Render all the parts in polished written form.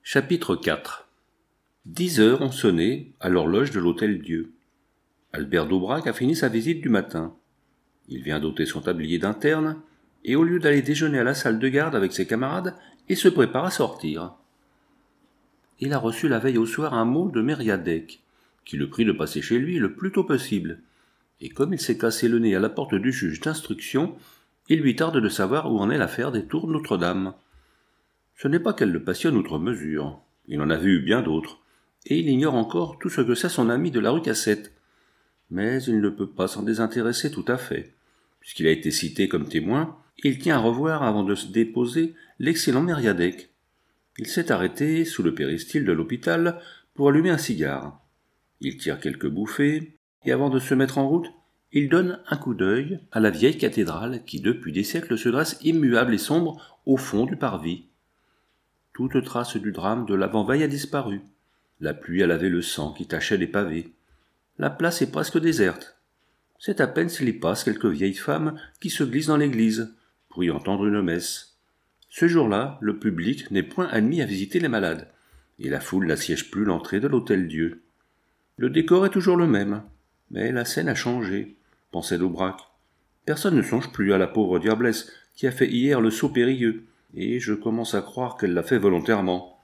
Chapitre 4 10 heures ont sonné à l'horloge de l'Hôtel-Dieu. Albert d'Aubrac a fini sa visite du matin. Il vient d'ôter son tablier d'interne, et au lieu d'aller déjeuner à la salle de garde avec ses camarades, il se prépare à sortir. Il a reçu la veille au soir un mot de Mériadec, qui le prie de passer chez lui le plus tôt possible. Et comme il s'est cassé le nez à la porte du juge d'instruction, il lui tarde de savoir où en est l'affaire des tours de Notre-Dame. Ce n'est pas qu'elle le passionne outre mesure. Il en a vu bien d'autres, et il ignore encore tout ce que sait son ami de la rue Cassette. Mais il ne peut pas s'en désintéresser tout à fait. Puisqu'il a été cité comme témoin, il tient à revoir avant de se déposer l'excellent Mériadec. Il s'est arrêté sous le péristyle de l'hôpital pour allumer un cigare. Il tire quelques bouffées, et avant de se mettre en route, il donne un coup d'œil à la vieille cathédrale qui depuis des siècles se dresse immuable et sombre au fond du parvis. Toute trace du drame de l'avant-veille a disparu. La pluie a lavé le sang qui tachait les pavés. La place est presque déserte. C'est à peine s'il y passe quelques vieilles femmes qui se glissent dans l'église pour y entendre une messe. Ce jour-là, le public n'est point admis à visiter les malades, et la foule n'assiège plus l'entrée de l'Hôtel-Dieu. Le décor est toujours le même, mais la scène a changé, pensait d'Aubrac. Personne ne songe plus à la pauvre diablesse qui a fait hier le saut périlleux, et je commence à croire qu'elle l'a fait volontairement.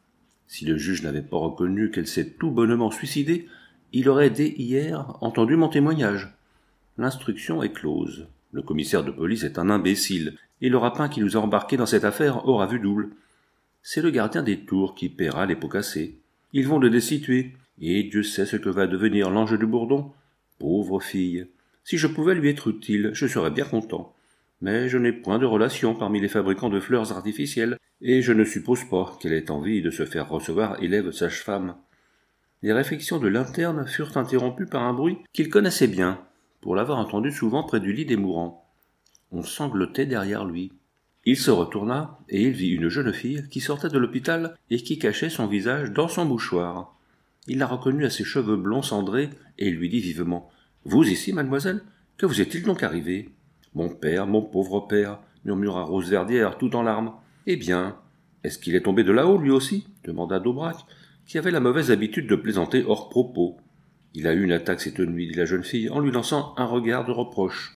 Si le juge n'avait pas reconnu qu'elle s'est tout bonnement suicidée, il aurait dès hier entendu mon témoignage. L'instruction est close. Le commissaire de police est un imbécile, et le rapin qui nous a embarqués dans cette affaire aura vu double. C'est le gardien des tours qui paiera les pots cassés. Ils vont le destituer, et Dieu sait ce que va devenir l'ange du Bourdon. Pauvre fille. Si je pouvais lui être utile, je serais bien content. Mais je n'ai point de relation parmi les fabricants de fleurs artificielles, et je ne suppose pas qu'elle ait envie de se faire recevoir élève sage-femme. Les réflexions de l'interne furent interrompues par un bruit qu'il connaissait bien, pour l'avoir entendu souvent près du lit des mourants. On sanglotait derrière lui. Il se retourna, et il vit une jeune fille qui sortait de l'hôpital et qui cachait son visage dans son mouchoir. Il la reconnut à ses cheveux blonds cendrés, et lui dit vivement « Vous ici, mademoiselle? Que vous est-il donc arrivé ?»« Mon père, mon pauvre père, » murmura Rose Verdière, tout en larmes. « Eh bien, est-ce qu'il est tombé de là-haut, lui aussi ?» demanda d'Aubrac, qui avait la mauvaise habitude de plaisanter hors propos. « Il a eu une attaque cette nuit, » dit la jeune fille, en lui lançant un regard de reproche.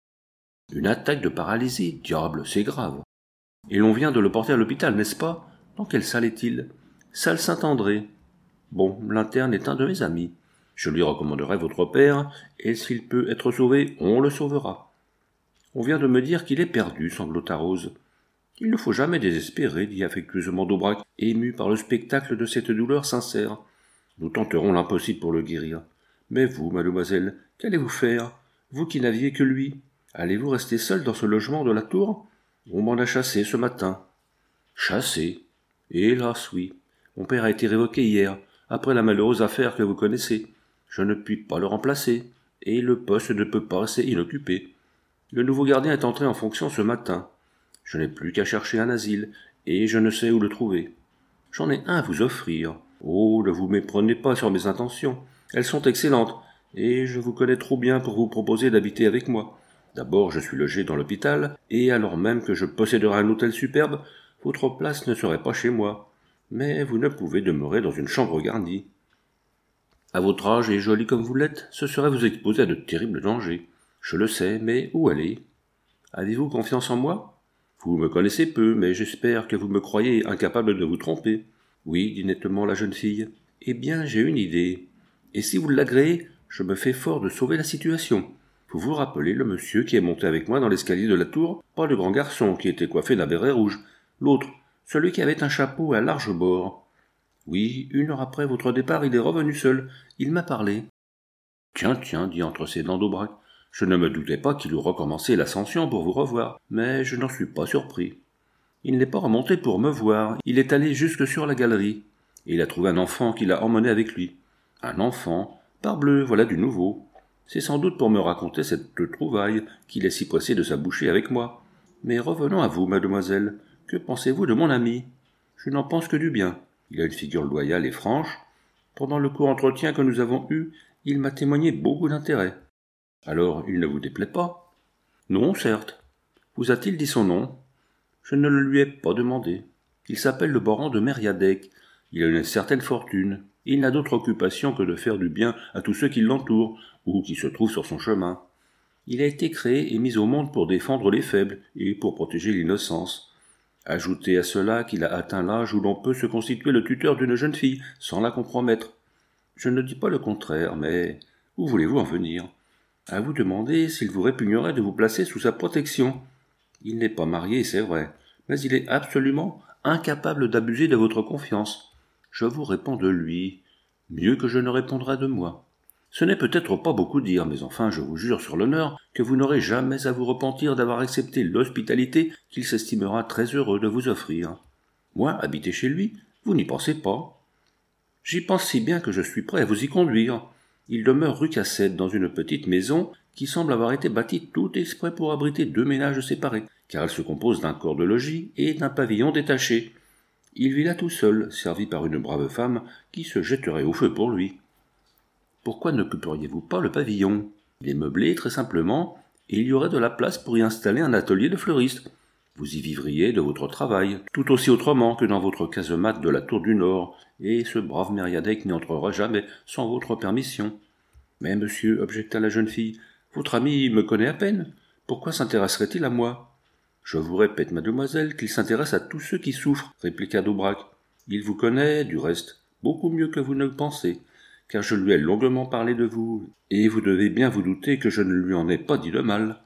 « Une attaque de paralysie? Diable, c'est grave. Et l'on vient de le porter à l'hôpital, n'est-ce pas? Dans quelle salle est-il? Salle Saint-André. Bon, l'interne est un de mes amis. Je lui recommanderai votre père, et s'il peut être sauvé, on le sauvera. On vient de me dire qu'il est perdu, sanglota Rose. Il ne faut jamais désespérer, dit affectueusement d'Aubrac, ému par le spectacle de cette douleur sincère. Nous tenterons l'impossible pour le guérir. Mais vous, mademoiselle, qu'allez-vous faire? Vous qui n'aviez que lui. Allez-vous rester seule dans ce logement de la tour? On m'en a chassé ce matin. Chassé? Hélas, oui. Mon père a été révoqué hier, après la malheureuse affaire que vous connaissez. Je ne puis pas le remplacer, et le poste ne peut pas rester inoccupé. Le nouveau gardien est entré en fonction ce matin. Je n'ai plus qu'à chercher un asile, et je ne sais où le trouver. J'en ai un à vous offrir. Oh, ne vous méprenez pas sur mes intentions. Elles sont excellentes, et je vous connais trop bien pour vous proposer d'habiter avec moi. D'abord, je suis logé dans l'hôpital, et alors même que je posséderai un hôtel superbe, votre place ne serait pas chez moi. Mais vous ne pouvez demeurer dans une chambre garnie. À votre âge et jolie comme vous l'êtes, ce serait vous exposer à de terribles dangers. Je le sais, mais où aller? Avez-vous confiance en moi? Vous me connaissez peu, mais j'espère que vous me croyez incapable de vous tromper. Oui, dit nettement la jeune fille. Eh bien, j'ai une idée. Et si vous l'agréez, je me fais fort de sauver la situation. Vous vous rappelez le monsieur qui est monté avec moi dans l'escalier de la tour? Pas le grand garçon qui était coiffé d'un béret rouge. L'autre, celui qui avait un chapeau à large bord. Oui, 1 heure après votre départ, il est revenu seul. Il m'a parlé. Tiens, dit entre ses dents d'Aubrac. Je ne me doutais pas qu'il eût recommencé l'ascension pour vous revoir, mais je n'en suis pas surpris. Il n'est pas remonté pour me voir, il est allé jusque sur la galerie, et il a trouvé un enfant qu'il a emmené avec lui. Un enfant? Parbleu, voilà du nouveau. C'est sans doute pour me raconter cette trouvaille qu'il est si pressé de s'aboucher avec moi. Mais revenons à vous, mademoiselle. Que pensez-vous de mon ami? Je n'en pense que du bien. Il a une figure loyale et franche. Pendant le court entretien que nous avons eu, il m'a témoigné beaucoup d'intérêt. Alors, il ne vous déplaît pas? Non, certes. Vous a-t-il dit son nom? Je ne le lui ai pas demandé. Il s'appelle le baron de Mériadec. Il a une certaine fortune. Il n'a d'autre occupation que de faire du bien à tous ceux qui l'entourent, ou qui se trouvent sur son chemin. Il a été créé et mis au monde pour défendre les faibles et pour protéger l'innocence. Ajoutez à cela qu'il a atteint l'âge où l'on peut se constituer le tuteur d'une jeune fille sans la compromettre. Je ne dis pas le contraire, mais où voulez-vous en venir? À vous demander s'il vous répugnerait de vous placer sous sa protection. Il n'est pas marié, c'est vrai, mais il est absolument incapable d'abuser de votre confiance. Je vous réponds de lui, mieux que je ne répondrai de moi. Ce n'est peut-être pas beaucoup dire, mais enfin je vous jure sur l'honneur que vous n'aurez jamais à vous repentir d'avoir accepté l'hospitalité qu'il s'estimera très heureux de vous offrir. Moi, habiter chez lui, vous n'y pensez pas. J'y pense si bien que je suis prêt à vous y conduire. Il demeure rue Cassette, dans une petite maison qui semble avoir été bâtie tout exprès pour abriter 2 ménages séparés, car elle se compose d'un corps de logis et d'un pavillon détaché. Il vit là tout seul, servi par une brave femme qui se jetterait au feu pour lui. Pourquoi n'occuperiez-vous pas le pavillon? Il est meublé très simplement, et il y aurait de la place pour y installer un atelier de fleuriste. Vous y vivriez de votre travail, tout aussi autrement que dans votre casemate de la tour du Nord, et ce brave Mériadec n'y entrera jamais sans votre permission. Mais monsieur, objecta la jeune fille, votre ami me connaît à peine. Pourquoi s'intéresserait-il à moi? Je vous répète, mademoiselle, qu'il s'intéresse à tous ceux qui souffrent, répliqua Doubrac. Il vous connaît, du reste, beaucoup mieux que vous ne le pensez, car je lui ai longuement parlé de vous, et vous devez bien vous douter que je ne lui en ai pas dit de mal.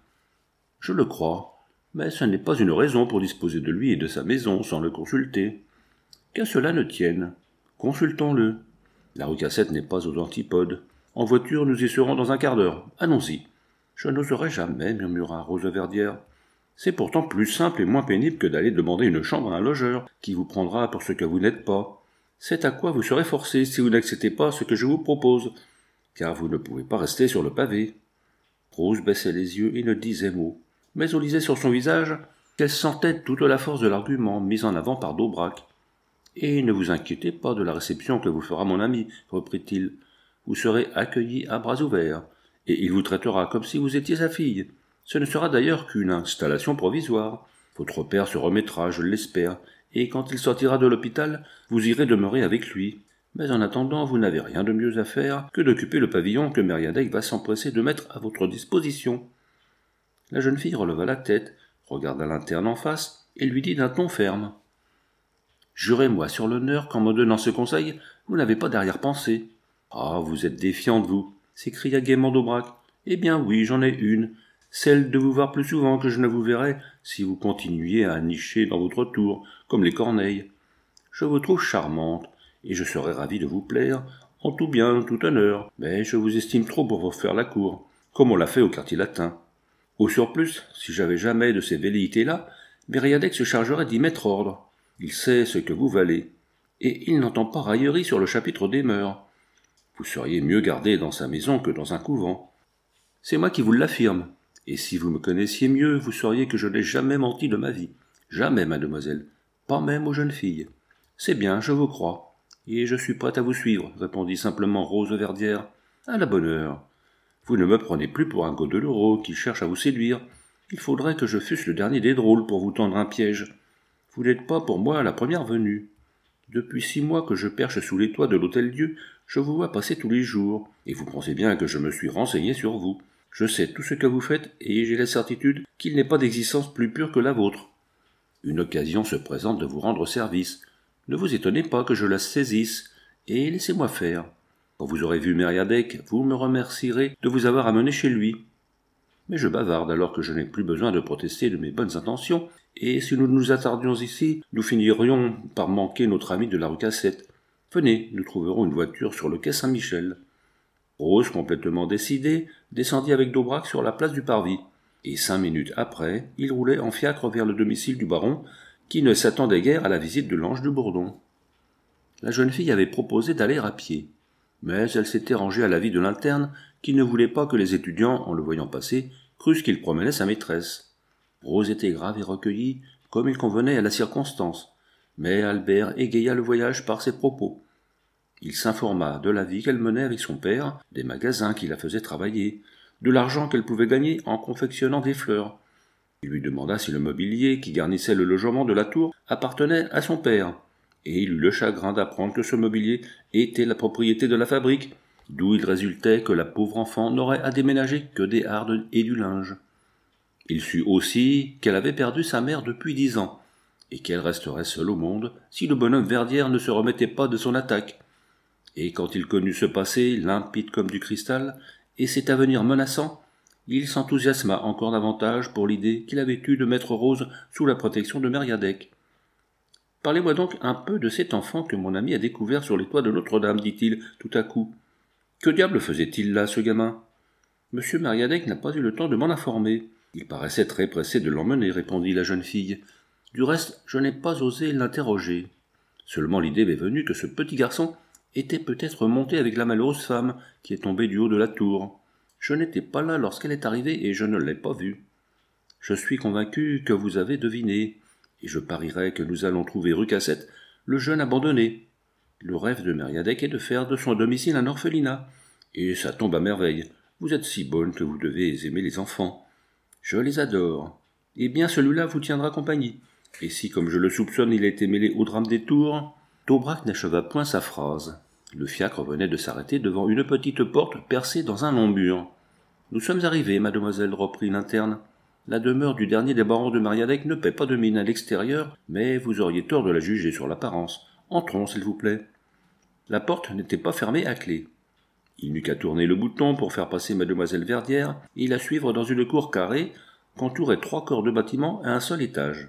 Je le crois, mais ce n'est pas une raison pour disposer de lui et de sa maison sans le consulter. Qu'à cela ne tienne, consultons-le. La rue Cassette n'est pas aux antipodes. En voiture, nous y serons dans un quart d'heure. Allons-y. Je n'oserais jamais, murmura Roseverdière. C'est pourtant plus simple et moins pénible que d'aller demander une chambre à un logeur, qui vous prendra pour ce que vous n'êtes pas. C'est à quoi vous serez forcé si vous n'acceptez pas ce que je vous propose, car vous ne pouvez pas rester sur le pavé. Rose baissait les yeux et ne disait mot, mais on lisait sur son visage qu'elle sentait toute la force de l'argument mis en avant par Doubrac. « Et ne vous inquiétez pas de la réception que vous fera mon ami, reprit-il. Vous serez accueilli à bras ouverts, et il vous traitera comme si vous étiez sa fille. Ce ne sera d'ailleurs qu'une installation provisoire. Votre père se remettra, je l'espère, et quand il sortira de l'hôpital, vous irez demeurer avec lui. Mais en attendant, vous n'avez rien de mieux à faire que d'occuper le pavillon que Mériadec va s'empresser de mettre à votre disposition. » La jeune fille releva la tête, regarda l'interne en face, et lui dit d'un ton ferme. « Jurez-moi sur l'honneur qu'en me donnant ce conseil, vous n'avez pas d'arrière-pensée. »« Ah, vous êtes défiante, vous » s'écria gaiement Doubrac. « Eh bien oui, j'en ai une, celle de vous voir plus souvent que je ne vous verrai si vous continuiez à nicher dans votre tour, comme les corneilles. Je vous trouve charmante, et je serais ravi de vous plaire, en tout bien, tout honneur, mais je vous estime trop pour vous faire la cour, comme on l'a fait au quartier latin. Au surplus, si j'avais jamais de ces velléités-là, Mériadec se chargerait d'y mettre ordre. Il sait ce que vous valez, et il n'entend pas raillerie sur le chapitre des mœurs. Vous seriez mieux gardé dans sa maison que dans un couvent. C'est moi qui vous l'affirme, et si vous me connaissiez mieux, vous sauriez que je n'ai jamais menti de ma vie. Jamais, mademoiselle, pas même aux jeunes filles. C'est bien, je vous crois, et je suis prête à vous suivre, répondit simplement Roseverdière. À la bonne heure. Vous ne me prenez plus pour un godelero qui cherche à vous séduire. Il faudrait que je fusse le dernier des drôles pour vous tendre un piège. Vous n'êtes pas pour moi la première venue. Depuis 6 mois que je perche sous les toits de l'Hôtel-Dieu, je vous vois passer tous les jours, et vous pensez bien que je me suis renseigné sur vous. Je sais tout ce que vous faites, et j'ai la certitude qu'il n'est pas d'existence plus pure que la vôtre. Une occasion se présente de vous rendre service. Ne vous étonnez pas que je la saisisse, et laissez-moi faire. Quand vous aurez vu Mériadec, vous me remercierez de vous avoir amené chez lui. Mais je bavarde alors que je n'ai plus besoin de protester de mes bonnes intentions, et si nous nous attardions ici, nous finirions par manquer notre ami de la rue Cassette. Venez, nous trouverons une voiture sur le quai Saint-Michel. » Rose, complètement décidée, descendit avec Doubrac sur la place du Parvis, et 5 minutes après, ils roulaient en fiacre vers le domicile du baron, qui ne s'attendait guère à la visite de l'ange de Bourdon. La jeune fille avait proposé d'aller à pied, mais elle s'était rangée à l'avis de l'interne, qui ne voulait pas que les étudiants, en le voyant passer, crussent qu'il promenait sa maîtresse. Rose était grave et recueillie, comme il convenait à la circonstance, mais Albert égaya le voyage par ses propos. Il s'informa de la vie qu'elle menait avec son père, des magasins qui la faisaient travailler, de l'argent qu'elle pouvait gagner en confectionnant des fleurs. Il lui demanda si le mobilier qui garnissait le logement de la tour appartenait à son père, et il eut le chagrin d'apprendre que ce mobilier était la propriété de la fabrique, d'où il résultait que la pauvre enfant n'aurait à déménager que des hardes et du linge. Il sut aussi qu'elle avait perdu sa mère depuis 10 ans, et qu'elle resterait seule au monde si le bonhomme Verdière ne se remettait pas de son attaque. Et quand il connut ce passé, limpide comme du cristal, et cet avenir menaçant, il s'enthousiasma encore davantage pour l'idée qu'il avait eue de mettre Rose sous la protection de Mériadec. « Parlez-moi donc un peu de cet enfant que mon ami a découvert sur les toits de Notre-Dame, dit-il tout à coup. Que diable faisait-il là, ce gamin ? Monsieur Mériadec n'a pas eu le temps de m'en informer. Il paraissait très pressé de l'emmener, répondit la jeune fille. Du reste, je n'ai pas osé l'interroger. Seulement l'idée m'est venue que ce petit garçon était peut-être monté avec la malheureuse femme qui est tombée du haut de la tour. Je n'étais pas là lorsqu'elle est arrivée et je ne l'ai pas vue. Je suis convaincu que vous avez deviné, et je parierais que nous allons trouver rue Cassette le jeune abandonné. Le rêve de Mériadec est de faire de son domicile un orphelinat, et ça tombe à merveille. Vous êtes si bonne que vous devez aimer les enfants. Je les adore. Eh bien, celui-là vous tiendra compagnie. Et si, comme je le soupçonne, il a été mêlé au drame des tours... » Daubrac n'acheva point sa phrase. Le fiacre venait de s'arrêter devant une petite porte percée dans un long mur. « Nous sommes arrivés, mademoiselle, reprit l'interne. La demeure du dernier des barons de Mériadec ne paie pas de mine à l'extérieur, mais vous auriez tort de la juger sur l'apparence. Entrons, s'il vous plaît. » La porte n'était pas fermée à clé. Il n'eut qu'à tourner le bouton pour faire passer mademoiselle Verdière et la suivre dans une cour carrée qu'entouraient 3 corps de bâtiment à un seul étage.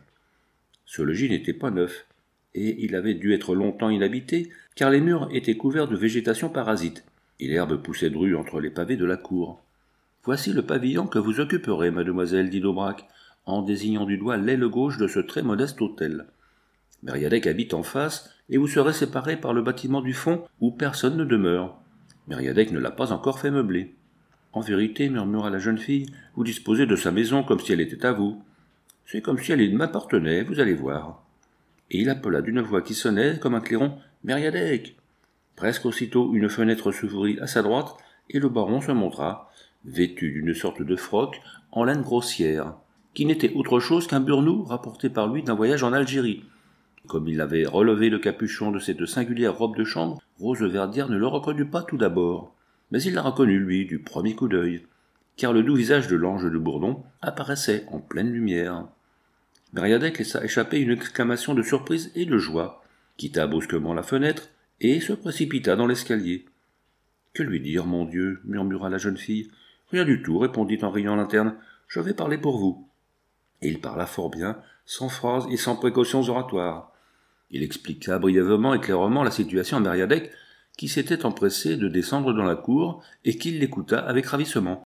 Ce logis n'était pas neuf, et il avait dû être longtemps inhabité, car les murs étaient couverts de végétation parasite, et l'herbe poussait drue entre les pavés de la cour. « Voici le pavillon que vous occuperez, mademoiselle, dit Daubrac, en désignant du doigt l'aile gauche de ce très modeste hôtel. Mériadec habite en face, et vous serez séparés par le bâtiment du fond où personne ne demeure. Mériadec ne l'a pas encore fait meubler. En vérité, murmura la jeune fille, vous disposez de sa maison comme si elle était à vous. C'est comme si elle m'appartenait, vous allez voir. » Et il appela d'une voix qui sonnait comme un clairon « Mériadec !» Presque aussitôt, une fenêtre s'ouvrit à sa droite, et le baron se montra, vêtu d'une sorte de froc en laine grossière, qui n'était autre chose qu'un burnous rapporté par lui d'un voyage en Algérie. Comme il avait relevé le capuchon de cette singulière robe de chambre, Rose Verdière ne le reconnut pas tout d'abord, mais il la reconnut, lui, du premier coup d'œil, car le doux visage de l'ange de Bourdon apparaissait en pleine lumière. Mériadec laissa échapper une exclamation de surprise et de joie, quitta brusquement la fenêtre et se précipita dans l'escalier. « Que lui dire, mon Dieu » murmura la jeune fille. « Rien du tout, répondit en riant l'interne. « Je vais parler pour vous. » Et il parla fort bien, sans phrases et sans précautions oratoires. Il expliqua brièvement et clairement la situation à Mériadec, qui s'était empressé de descendre dans la cour et qui l'écouta avec ravissement.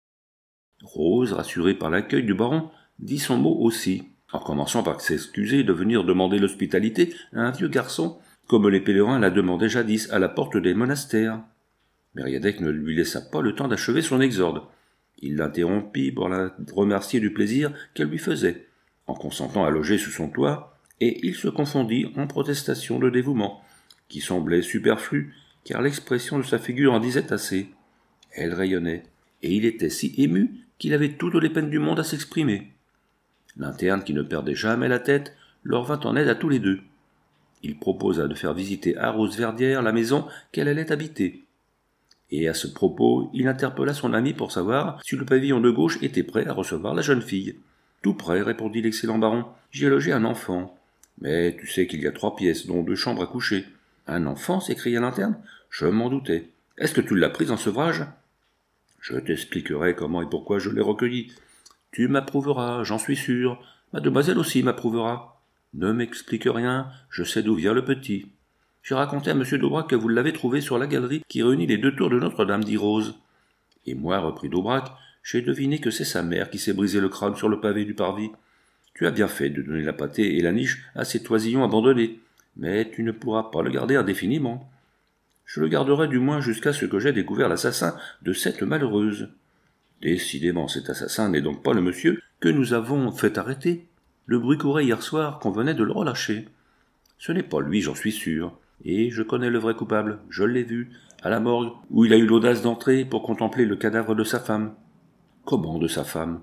Rose, rassurée par l'accueil du baron, dit son mot aussi, en commençant par s'excuser de venir demander l'hospitalité à un vieux garçon, comme les pèlerins la demandaient jadis à la porte des monastères. Mériadec ne lui laissa pas le temps d'achever son exorde. Il l'interrompit pour la remercier du plaisir qu'elle lui faisait, en consentant à loger sous son toit, et il se confondit en protestations de dévouement, qui semblaient superflues, car l'expression de sa figure en disait assez. Elle rayonnait, et il était si ému qu'il avait toutes les peines du monde à s'exprimer. L'interne, qui ne perdait jamais la tête, leur vint en aide à tous les deux. Il proposa de faire visiter à Rose Verdière la maison qu'elle allait habiter. Et à ce propos, il interpella son ami pour savoir si le pavillon de gauche était prêt à recevoir la jeune fille. « Tout prêt, répondit l'excellent baron. J'y ai logé un enfant. Mais tu sais qu'il y a 3 pièces, dont 2 chambres à coucher. »« Un enfant » s'écria l'interne. « Je m'en doutais. Est-ce que tu l'as pris en sevrage ?»« Je t'expliquerai comment et pourquoi je l'ai recueilli. Tu m'approuveras, j'en suis sûr. Mademoiselle aussi m'approuvera. Ne m'explique rien, je sais d'où vient le petit. J'ai raconté à M. Daubrac que vous l'avez trouvé sur la galerie qui réunit les 2 tours de Notre-Dame, dit Rose. Et moi, reprit Daubrac, j'ai deviné que c'est sa mère qui s'est brisé le crâne sur le pavé du parvis. Tu as bien fait de donner la pâtée et la niche à cet oisillon abandonné, mais tu ne pourras pas le garder indéfiniment. Je le garderai du moins jusqu'à ce que j'aie découvert l'assassin de cette malheureuse. Décidément, cet assassin n'est donc pas le monsieur que nous avons fait arrêter. Le bruit courait hier soir qu'on venait de le relâcher. Ce n'est pas lui, j'en suis sûr. Et je connais le vrai coupable, je l'ai vu, à la morgue, où il a eu l'audace d'entrer pour contempler le cadavre de sa femme. Comment de sa femme?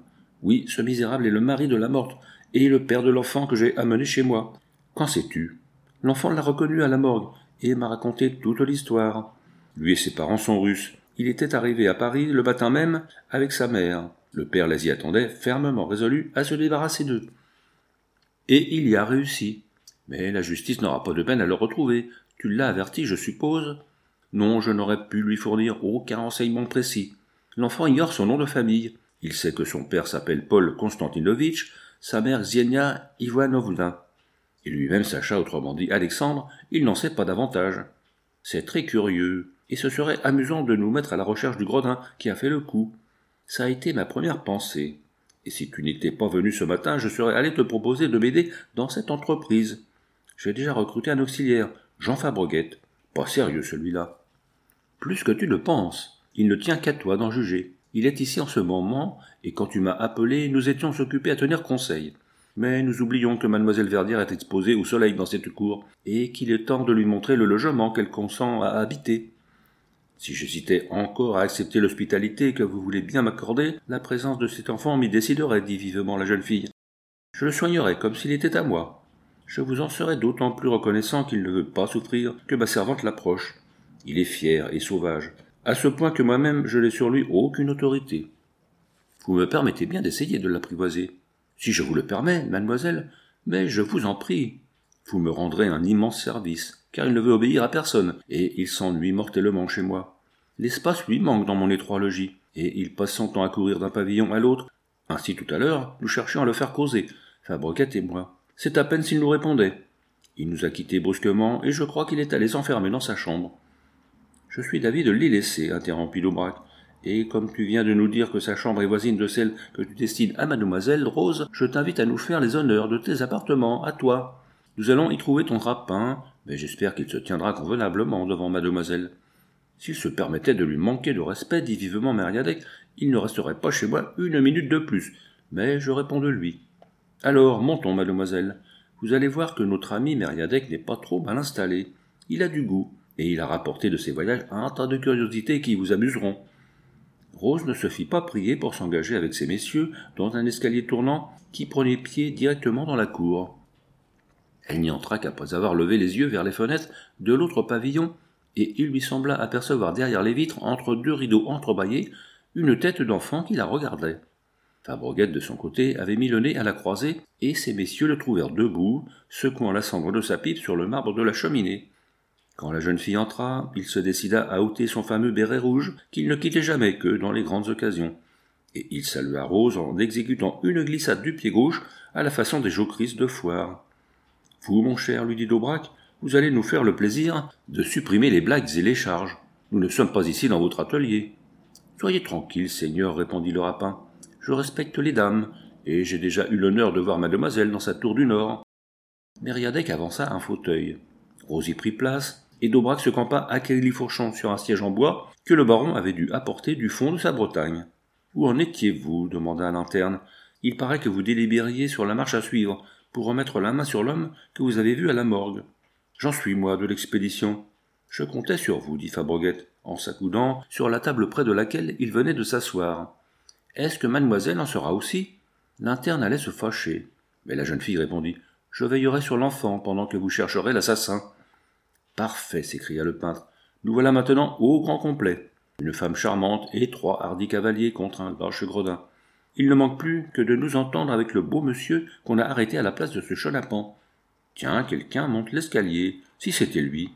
Oui, ce misérable est le mari de la morte, et le père de l'enfant que j'ai amené chez moi. Qu'en sais-tu ? L'enfant l'a reconnu à la morgue, et m'a raconté toute l'histoire. Lui et ses parents sont russes. Il était arrivé à Paris le matin même avec sa mère. Le père les y attendait, fermement résolu à se débarrasser d'eux. Et il y a réussi. Mais la justice n'aura pas de peine à le retrouver. Tu l'as averti, je suppose ? Non, je n'aurais pu lui fournir aucun renseignement précis. L'enfant ignore son nom de famille. Il sait que son père s'appelle Paul Konstantinovitch, sa mère Xienia Ivanovna. Et lui-même sacha, autrement dit Alexandre, il n'en sait pas davantage. C'est très curieux, et ce serait amusant de nous mettre à la recherche du gredin qui a fait le coup. Ça a été ma première pensée. Et si tu n'étais pas venu ce matin, je serais allé te proposer de m'aider dans cette entreprise. J'ai déjà recruté un auxiliaire, Jean Fabreguette. Pas sérieux celui-là. Plus que tu le penses. Il ne tient qu'à toi d'en juger. Il est ici en ce moment, et quand tu m'as appelé, nous étions occupés à tenir conseil. Mais nous oublions que mademoiselle Verdière est exposée au soleil dans cette cour, et qu'il est temps de lui montrer le logement qu'elle consent à habiter. Si j'hésitais encore à accepter l'hospitalité que vous voulez bien m'accorder, la présence de cet enfant m'y déciderait, dit vivement la jeune fille. Je le soignerais comme s'il était à moi. Je vous en serais d'autant plus reconnaissant qu'il ne veut pas souffrir que ma servante l'approche. Il est fier et sauvage, à ce point que moi-même je n'ai sur lui aucune autorité. Vous me permettez bien d'essayer de l'apprivoiser. Si je vous le permets, mademoiselle, mais je vous en prie. Vous me rendrez un immense service, car il ne veut obéir à personne, et il s'ennuie mortellement chez moi. L'espace lui manque dans mon étroit logis, et il passe son temps à courir d'un pavillon à l'autre. Ainsi tout à l'heure, nous cherchions à le faire causer, Fabreguette et moi. C'est à peine s'il nous répondait. Il nous a quittés brusquement, et je crois qu'il est allé s'enfermer dans sa chambre. Je suis d'avis de l'y laisser, interrompit Daubrac. Et comme tu viens de nous dire que sa chambre est voisine de celle que tu destines à mademoiselle Rose, je t'invite à nous faire les honneurs de tes appartements, à toi. Nous allons y trouver ton rapin, mais j'espère qu'il se tiendra convenablement devant mademoiselle. S'il se permettait de lui manquer de respect, dit vivement Mériadec, il ne resterait pas chez moi une minute de plus, mais je réponds de lui. Alors, montons, mademoiselle. Vous allez voir que notre ami Mériadec n'est pas trop mal installé. Il a du goût, et il a rapporté de ses voyages un tas de curiosités qui vous amuseront. Rose ne se fit pas prier pour s'engager avec ces messieurs dans un escalier tournant qui prenait pied directement dans la cour. Elle n'y entra qu'après avoir levé les yeux vers les fenêtres de l'autre pavillon, et il lui sembla apercevoir derrière les vitres, entre deux rideaux entrebâillés, une tête d'enfant qui la regardait. Fabreguette, de son côté, avait mis le nez à la croisée, et ces messieurs le trouvèrent debout, secouant la cendre de sa pipe sur le marbre de la cheminée. Quand la jeune fille entra, il se décida à ôter son fameux béret rouge qu'il ne quittait jamais que dans les grandes occasions. Et il salua Rose en exécutant une glissade du pied gauche à la façon des jocrises de foire. « Vous, mon cher, lui dit Daubrac, vous allez nous faire le plaisir de supprimer les blagues et les charges. Nous ne sommes pas ici dans votre atelier. »« Soyez tranquille, seigneur, répondit le rapin. Je respecte les dames, et j'ai déjà eu l'honneur de voir mademoiselle dans sa tour du Nord. » Mériadec avança un fauteuil. Rose y prit place, et Daubrac se campa à califourchon sur un siège en bois que le baron avait dû apporter du fond de sa Bretagne. « Où en étiez-vous » demanda un interne. « Il paraît que vous délibériez sur la marche à suivre, pour remettre la main sur l'homme que vous avez vu à la morgue. »« J'en suis, moi, de l'expédition. »« Je comptais sur vous, dit Fabreguette, en s'accoudant sur la table près de laquelle il venait de s'asseoir. « Est-ce que mademoiselle en sera aussi ?» L'interne allait se fâcher, mais la jeune fille répondit « Je veillerai sur l'enfant pendant que vous chercherez l'assassin. » « Parfait, s'écria le peintre. Nous voilà maintenant au grand complet. Une femme charmante et 3 hardis cavaliers contre un lâche gredin. Il ne manque plus que de nous entendre avec le beau monsieur qu'on a arrêté à la place de ce chenapan. Tiens, quelqu'un monte l'escalier, si c'était lui.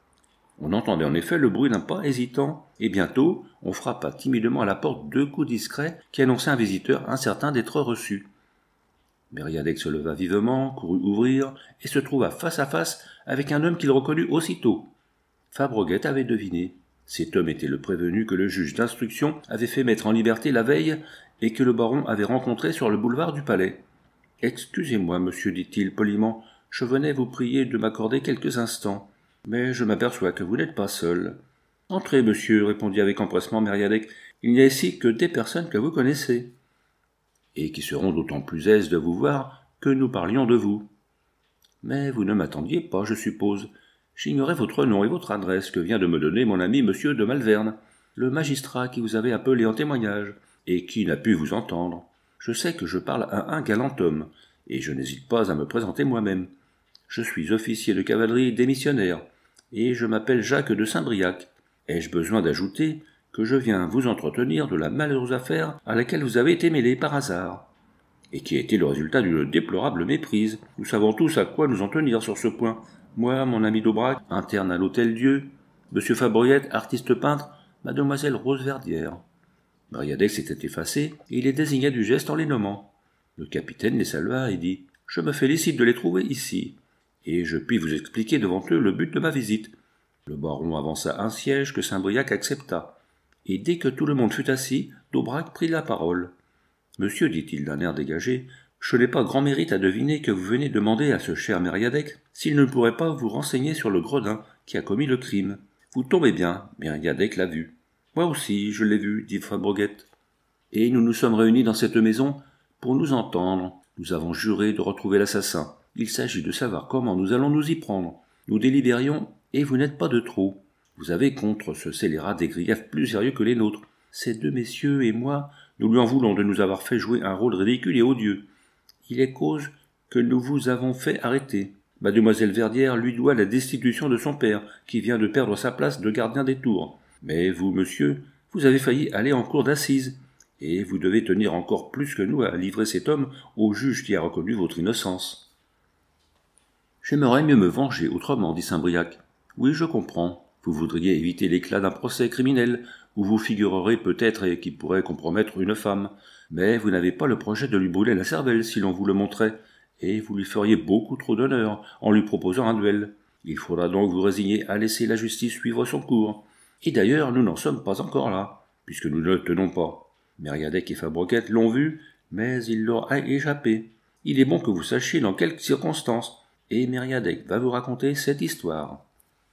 On entendait en effet le bruit d'un pas hésitant, et bientôt on frappa timidement à la porte 2 coups discrets qui annonçaient un visiteur incertain d'être reçu. Mériadec se leva vivement, courut ouvrir, et se trouva face à face avec un homme qu'il reconnut aussitôt. Fabreguette avait deviné. Cet homme était le prévenu que le juge d'instruction avait fait mettre en liberté la veille et que le baron avait rencontré sur le boulevard du Palais. « Excusez-moi, monsieur, dit-il poliment, je venais vous prier de m'accorder quelques instants, mais je m'aperçois que vous n'êtes pas seul. »« Entrez, monsieur, répondit avec empressement Mériadec, il n'y a ici que des personnes que vous connaissez. » Et qui seront d'autant plus aises de vous voir que nous parlions de vous. Mais vous ne m'attendiez pas, je suppose. J'ignorais votre nom et votre adresse que vient de me donner mon ami monsieur de Malverne, le magistrat qui vous avait appelé en témoignage, et qui n'a pu vous entendre. je sais que je parle à un galant homme, et je n'hésite pas à me présenter moi-même. Je suis officier de cavalerie démissionnaire, et je m'appelle Jacques de Saint-Briac. Ai-je besoin d'ajouter que je viens vous entretenir de la malheureuse affaire à laquelle vous avez été mêlé par hasard, et qui a été le résultat d'une déplorable méprise. Nous savons tous à quoi nous en tenir sur ce point. Moi, mon ami d'Aubrac, interne à l'Hôtel-Dieu, Monsieur Fabriette, artiste peintre, Mademoiselle Rose Verdière. Mériadec s'était effacé, et il les désigna du geste en les nommant. Le capitaine les salua et dit « Je me félicite de les trouver ici, et je puis vous expliquer devant eux le but de ma visite. » Le baron avança un siège que Saint-Briac accepta, et dès que tout le monde fut assis, d'Aubrac prit la parole. « Monsieur, dit-il d'un air dégagé, je n'ai pas grand mérite à deviner que vous venez demander à ce cher Mériadec s'il ne pourrait pas vous renseigner sur le gredin qui a commis le crime. Vous tombez bien, Mériadec l'a vu. »« Moi aussi, je l'ai vu, dit Fabreguette. Et nous nous sommes réunis dans cette maison pour nous entendre. Nous avons juré de retrouver l'assassin. Il s'agit de savoir comment nous allons nous y prendre. Nous délibérions, et vous n'êtes pas de trop. Vous avez contre ce scélérat des griefs plus sérieux que les nôtres. Ces deux messieurs et moi, nous lui en voulons de nous avoir fait jouer un rôle ridicule et odieux. Il est cause que nous vous avons fait arrêter. Mademoiselle Verdière lui doit la destitution de son père, qui vient de perdre sa place de gardien des tours. Mais vous, monsieur, vous avez failli aller en cour d'assises, et vous devez tenir encore plus que nous à livrer cet homme au juge qui a reconnu votre innocence. »« J'aimerais mieux me venger autrement, dit Saint-Briac. Oui, je comprends. Vous voudriez éviter l'éclat d'un procès criminel, où vous figurerez peut-être et qui pourrait compromettre une femme. Mais vous n'avez pas le projet de lui brûler la cervelle si l'on vous le montrait, et vous lui feriez beaucoup trop d'honneur en lui proposant un duel. Il faudra donc vous résigner à laisser la justice suivre son cours. Et d'ailleurs, nous n'en sommes pas encore là, puisque nous ne le tenons pas. Mériadec et Fabreguette l'ont vu, mais il leur a échappé. Il est bon que vous sachiez dans quelles circonstances, et Mériadec va vous raconter cette histoire. »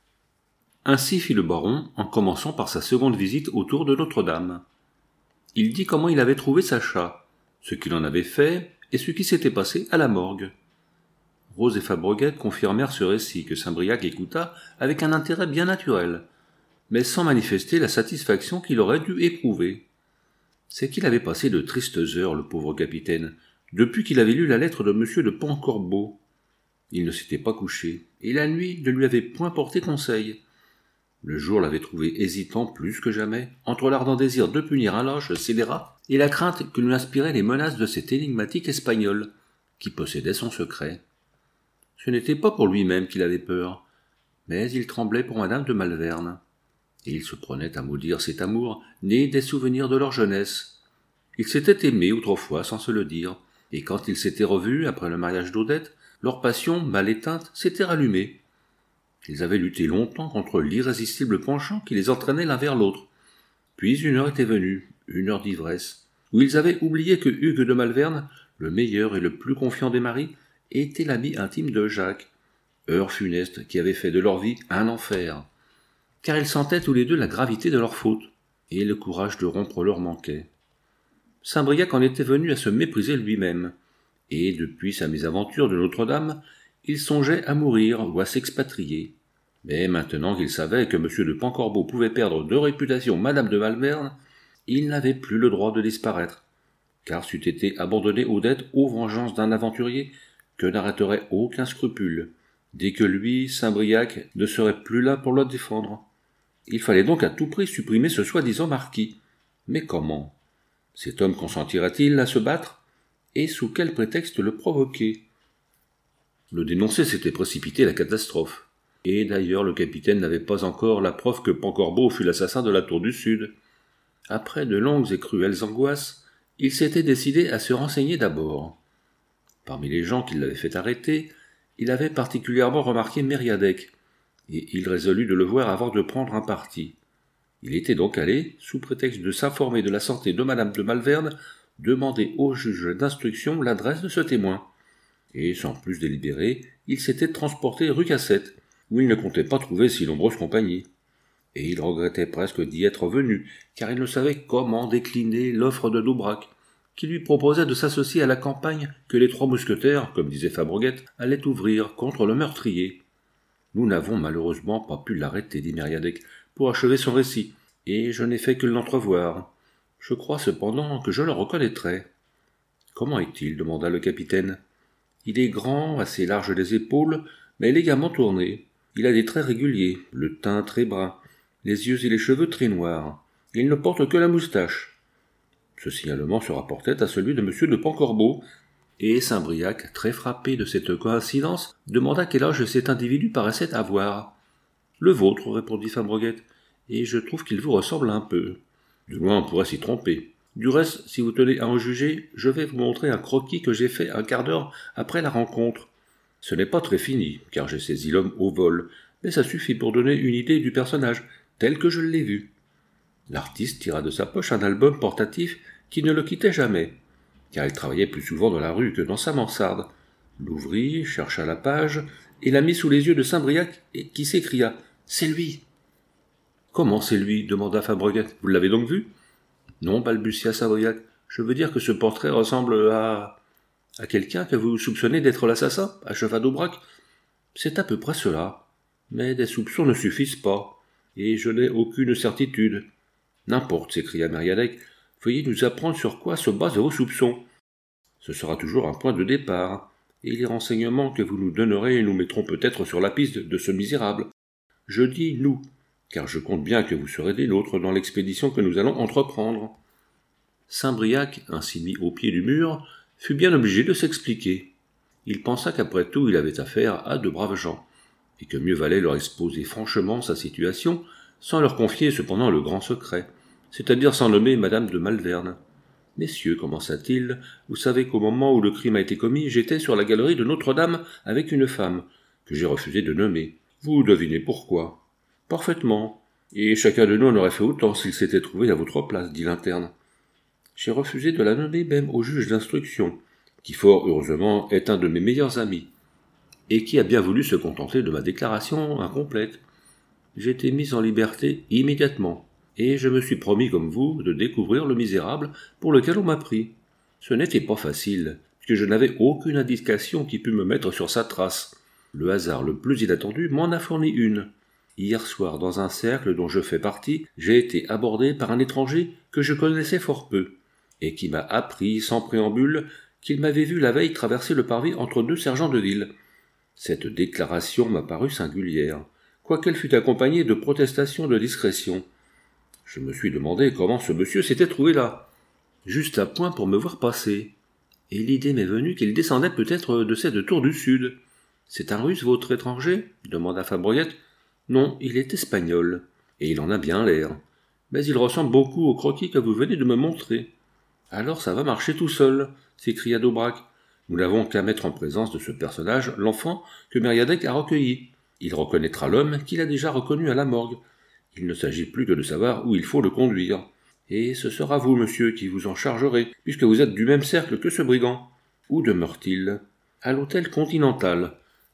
Ainsi fit le baron, en commençant par sa seconde visite autour de Notre-Dame. Il dit comment il avait trouvé Sacha, ce qu'il en avait fait, et ce qui s'était passé à la morgue. Rose et Fabreguette confirmèrent ce récit que Saint-Briac écouta avec un intérêt bien naturel, mais sans manifester la satisfaction qu'il aurait dû éprouver. C'est qu'il avait passé de tristes heures, le pauvre capitaine, depuis qu'il avait lu la lettre de M. de Pancorbeau. Il ne s'était pas couché, et la nuit ne lui avait point porté conseil. Le jour l'avait trouvé hésitant plus que jamais, entre l'ardent désir de punir un lâche scélérat et la crainte que lui inspiraient les menaces de cet énigmatique espagnol, qui possédait son secret. Ce n'était pas pour lui-même qu'il avait peur, mais il tremblait pour madame de Malverne, et il se prenait à maudire cet amour né des souvenirs de leur jeunesse. Ils s'étaient aimés autrefois sans se le dire, et quand ils s'étaient revus après le mariage d'Odette, leur passion, mal éteinte, s'était rallumée. Ils avaient lutté longtemps contre l'irrésistible penchant qui les entraînait l'un vers l'autre. Puis une heure était venue, une heure d'ivresse, où ils avaient oublié que Hugues de Malverne, le meilleur et le plus confiant des maris, était l'ami intime de Jacques, heure funeste qui avait fait de leur vie un enfer, car ils sentaient tous les deux la gravité de leur faute, et le courage de rompre leur manquait. Saint-Briac en était venu à se mépriser lui-même, et depuis sa mésaventure de Notre-Dame, il songeait à mourir ou à s'expatrier. Mais maintenant qu'il savait que M. de Pancorbeau pouvait perdre de réputation madame de Malverne, il n'avait plus le droit de disparaître, car c'eût été abandonner Odette aux vengeances d'un aventurier que n'arrêterait aucun scrupule, dès que lui, Saint-Briac, ne serait plus là pour le défendre. Il fallait donc à tout prix supprimer ce soi-disant marquis. Mais comment? Cet homme consentirait-il à se battre? Et sous quel prétexte le provoquer? Le dénoncer, c'était précipiter la catastrophe. Et d'ailleurs, le capitaine n'avait pas encore la preuve que Pancorbeau fut l'assassin de la Tour du Sud. Après de longues et cruelles angoisses, il s'était décidé à se renseigner d'abord. Parmi les gens qui l'avaient fait arrêter, il avait particulièrement remarqué Mériadec, et il résolut de le voir avant de prendre un parti. Il était donc allé, sous prétexte de s'informer de la santé de madame de Malverne, demander au juge d'instruction l'adresse de ce témoin. Et sans plus délibérer, il s'était transporté rue Cassette, où il ne comptait pas trouver si nombreuse compagnie. Et il regrettait presque d'y être venu, car il ne savait comment décliner l'offre de d'Aubrac, qui lui proposait de s'associer à la campagne que les trois mousquetaires, comme disait Fabreguette, allaient ouvrir contre le meurtrier. Nous n'avons malheureusement pas pu l'arrêter, dit Mériadec, pour achever son récit, et je n'ai fait que l'entrevoir. Je crois cependant que je le reconnaîtrai. Comment est-il demanda le capitaine. Il est grand, assez large des épaules, mais élégamment tourné. Il a des traits réguliers, le teint très brun, les yeux et les cheveux très noirs. Il ne porte que la moustache. Ce signalement se rapportait à celui de M. de Pancorbeau, et Saint-Briac, très frappé de cette coïncidence, demanda quel âge cet individu paraissait avoir. « Le vôtre, répondit Fabreguette, et je trouve qu'il vous ressemble un peu. Du loin on pourrait s'y tromper. Du reste, si vous tenez à en juger, je vais vous montrer un croquis que j'ai fait un quart d'heure après la rencontre. Ce n'est pas très fini, car j'ai saisi l'homme au vol, mais ça suffit pour donner une idée du personnage, tel que je l'ai vu. » L'artiste tira de sa poche un album portatif qui ne le quittait jamais, car il travaillait plus souvent dans la rue que dans sa mansarde. L'ouvrit, chercha la page, et la mit sous les yeux de Saint-Briac, qui s'écria « C'est lui !»« Comment c'est lui ?» demanda Fabreguette. « Vous l'avez donc vu ?»« Non, balbutia Saint-Briac. Je veux dire que ce portrait ressemble à quelqu'un que vous soupçonnez d'être l'assassin, acheva d'Aubrac. C'est à peu près cela. Mais des soupçons ne suffisent pas, et je n'ai aucune certitude. »« N'importe, s'écria Mériadec. Veuillez nous apprendre sur quoi se basent vos soupçons. Ce sera toujours un point de départ, et les renseignements que vous nous donnerez nous mettront peut-être sur la piste de ce misérable. Je dis « nous », car je compte bien que vous serez des nôtres dans l'expédition que nous allons entreprendre. » Saint-Briac, ainsi mis au pied du mur, fut bien obligé de s'expliquer. Il pensa qu'après tout il avait affaire à de braves gens, et que mieux valait leur exposer franchement sa situation, sans leur confier cependant le grand secret, c'est-à-dire sans nommer madame de Malverne. « Messieurs, commença-t-il, vous savez qu'au moment où le crime a été commis, j'étais sur la galerie de Notre-Dame avec une femme, que j'ai refusé de nommer. Vous devinez pourquoi. »« Parfaitement. Et chacun de nous en aurait fait autant s'il s'était trouvé à votre place, dit l'interne. J'ai refusé de la nommer même au juge d'instruction, qui fort heureusement est un de mes meilleurs amis, et qui a bien voulu se contenter de ma déclaration incomplète. J'ai été mis en liberté immédiatement, et je me suis promis comme vous de découvrir le misérable pour lequel on m'a pris. Ce n'était pas facile, puisque je n'avais aucune indication qui pût me mettre sur sa trace. Le hasard le plus inattendu m'en a fourni une. Hier soir, dans un cercle dont je fais partie, j'ai été abordé par un étranger que je connaissais fort peu, et qui m'a appris, sans préambule, qu'il m'avait vu la veille traverser le parvis entre deux sergents de ville. Cette déclaration m'a paru singulière, quoiqu'elle fût accompagnée de protestations de discrétion. Je me suis demandé comment ce monsieur s'était trouvé là, juste à point pour me voir passer, et l'idée m'est venue qu'il descendait peut-être de cette tour du sud. « C'est un Russe, votre étranger » demanda Fabreguette. « Non, il est espagnol, et il en a bien l'air, mais il ressemble beaucoup au croquis que vous venez de me montrer. »« Alors ça va marcher tout seul » s'écria d'Aubrac. « Nous n'avons qu'à mettre en présence de ce personnage l'enfant que Mériadec a recueilli. Il reconnaîtra l'homme qu'il a déjà reconnu à la morgue. Il ne s'agit plus que de savoir où il faut le conduire. Et ce sera vous, monsieur, qui vous en chargerez, puisque vous êtes du même cercle que ce brigand. Où demeure-t-il ? À l'hôtel Continental.